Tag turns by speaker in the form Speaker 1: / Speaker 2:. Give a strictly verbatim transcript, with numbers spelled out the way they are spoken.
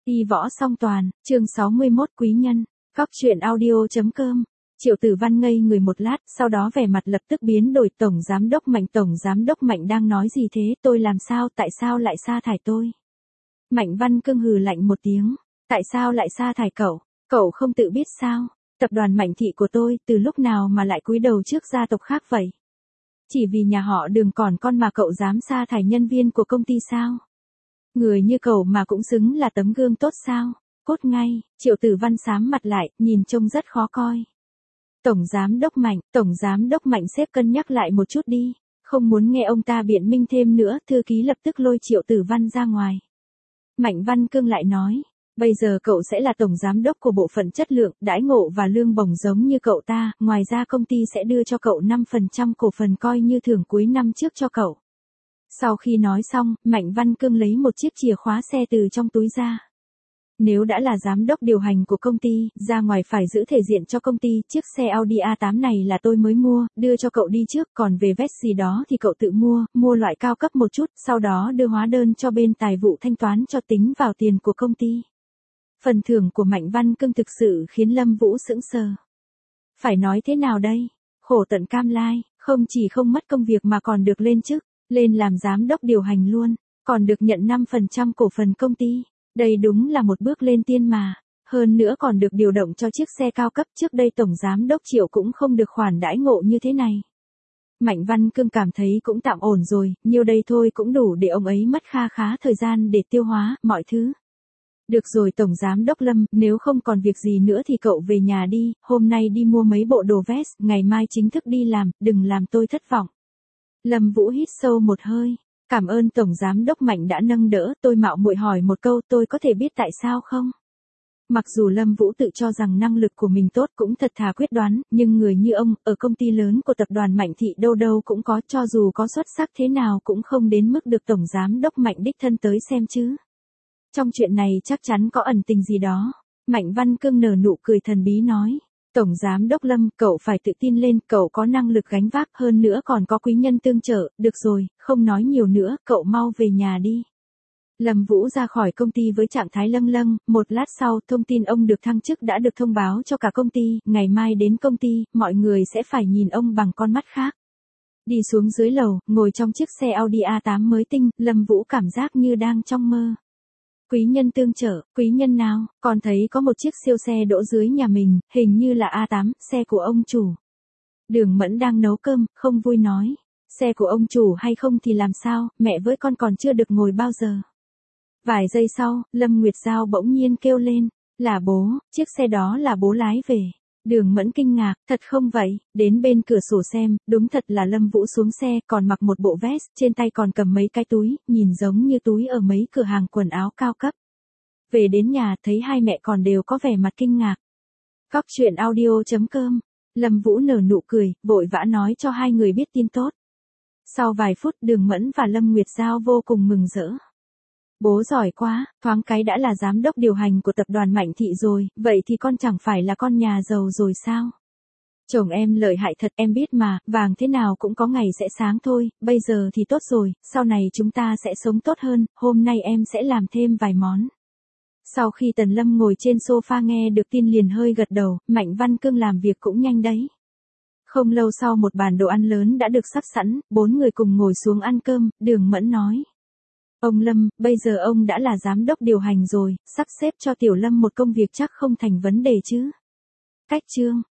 Speaker 1: Y võ song toàn, chương sáu mươi mốt quý nhân, Cóc truyện audio.com. Triệu Tử Văn ngây người một lát, sau đó vẻ mặt lập tức biến đổi. Tổng giám đốc Mạnh, tổng giám đốc Mạnh đang nói gì thế, tôi làm sao, tại sao lại sa thải tôi? Mạnh Văn Cương hừ lạnh một tiếng, tại sao lại sa thải cậu, cậu không tự biết sao? Tập đoàn Mạnh thị của tôi, từ lúc nào mà lại cúi đầu trước gia tộc khác vậy? Chỉ vì nhà họ Đường còn con mà cậu dám sa thải nhân viên của công ty sao? Người như cậu mà cũng xứng là tấm gương tốt sao? Cốt ngay, Triệu Tử Văn sám mặt lại, nhìn trông rất khó coi. Tổng giám đốc Mạnh, tổng giám đốc Mạnh sếp cân nhắc lại một chút đi. Không muốn nghe ông ta biện minh thêm nữa, thư ký lập tức lôi Triệu Tử Văn ra ngoài. Mạnh Văn Cương lại nói, bây giờ cậu sẽ là tổng giám đốc của bộ phận chất lượng, đãi ngộ và lương bổng giống như cậu ta, ngoài ra công ty sẽ đưa cho cậu năm phần trăm cổ phần coi như thưởng cuối năm trước cho cậu. Sau khi nói xong, Mạnh Văn Cương lấy một chiếc chìa khóa xe từ trong túi ra. Nếu đã là giám đốc điều hành của công ty, ra ngoài phải giữ thể diện cho công ty, chiếc xe Audi a tám này là tôi mới mua, đưa cho cậu đi trước, còn về vest gì đó thì cậu tự mua, mua loại cao cấp một chút, sau đó đưa hóa đơn cho bên tài vụ thanh toán cho tính vào tiền của công ty. Phần thưởng của Mạnh Văn Cương thực sự khiến Lâm Vũ sững sờ. Phải nói thế nào đây? Khổ tận cam lai, không chỉ không mất công việc mà còn được lên chức, lên làm giám đốc điều hành luôn, còn được nhận năm phần trăm cổ phần công ty. Đây đúng là một bước lên tiên mà, hơn nữa còn được điều động cho chiếc xe cao cấp, trước đây tổng giám đốc Triệu cũng không được khoản đãi ngộ như thế này. Mạnh Văn Cương cảm thấy cũng tạm ổn rồi, nhiêu đây thôi cũng đủ để ông ấy mất kha khá thời gian để tiêu hóa mọi thứ. Được rồi tổng giám đốc Lâm, nếu không còn việc gì nữa thì cậu về nhà đi, hôm nay đi mua mấy bộ đồ vest, ngày mai chính thức đi làm, đừng làm tôi thất vọng. Lâm Vũ hít sâu một hơi. Cảm ơn Tổng Giám đốc Mạnh đã nâng đỡ, tôi mạo muội hỏi một câu, tôi có thể biết tại sao không? Mặc dù Lâm Vũ tự cho rằng năng lực của mình tốt cũng thật thà quyết đoán, nhưng người như ông, ở công ty lớn của tập đoàn Mạnh thị đâu đâu cũng có, cho dù có xuất sắc thế nào cũng không đến mức được Tổng Giám đốc Mạnh đích thân tới xem chứ. Trong chuyện này chắc chắn có ẩn tình gì đó. Mạnh Văn Cương nở nụ cười thần bí nói. Tổng Giám đốc Lâm, cậu phải tự tin lên, cậu có năng lực gánh vác, hơn nữa còn có quý nhân tương trợ, được rồi, không nói nhiều nữa, cậu mau về nhà đi. Lâm Vũ ra khỏi công ty với trạng thái lâng lâng, một lát sau, thông tin ông được thăng chức đã được thông báo cho cả công ty, ngày mai đến công ty, mọi người sẽ phải nhìn ông bằng con mắt khác. Đi xuống dưới lầu, ngồi trong chiếc xe Audi a tám mới tinh, Lâm Vũ cảm giác như đang trong mơ. Quý nhân tương trợ, quý nhân nào, còn thấy có một chiếc siêu xe đỗ dưới nhà mình, hình như là a tám, xe của ông chủ. Đường Mẫn đang nấu cơm, không vui nói, xe của ông chủ hay không thì làm sao, mẹ với con còn chưa được ngồi bao giờ. Vài giây sau, Lâm Nguyệt Giao bỗng nhiên kêu lên, là bố, chiếc xe đó là bố lái về. Đường Mẫn kinh ngạc, thật không vậy, đến bên cửa sổ xem, đúng thật là Lâm Vũ xuống xe, còn mặc một bộ vest, trên tay còn cầm mấy cái túi, nhìn giống như túi ở mấy cửa hàng quần áo cao cấp. Về đến nhà, thấy hai mẹ còn đều có vẻ mặt kinh ngạc. Cóc truyện audio.com, Lâm Vũ nở nụ cười, vội vã nói cho hai người biết tin tốt. Sau vài phút, Đường Mẫn và Lâm Nguyệt Giao vô cùng mừng rỡ. Bố giỏi quá, thoáng cái đã là giám đốc điều hành của tập đoàn Mạnh thị rồi, vậy thì con chẳng phải là con nhà giàu rồi sao? Chồng em lợi hại thật, em biết mà, vàng thế nào cũng có ngày sẽ sáng thôi, bây giờ thì tốt rồi, sau này chúng ta sẽ sống tốt hơn, hôm nay em sẽ làm thêm vài món. Sau khi Tần Lâm ngồi trên sofa nghe được tin liền hơi gật đầu, Mạnh Văn Cương làm việc cũng nhanh đấy. Không lâu sau một bàn đồ ăn lớn đã được sắp sẵn, bốn người cùng ngồi xuống ăn cơm, Đường Mẫn nói. Ông Lâm, bây giờ ông đã là giám đốc điều hành rồi, sắp xếp cho Tiểu Lâm một công việc chắc không thành vấn đề chứ. Cách chương,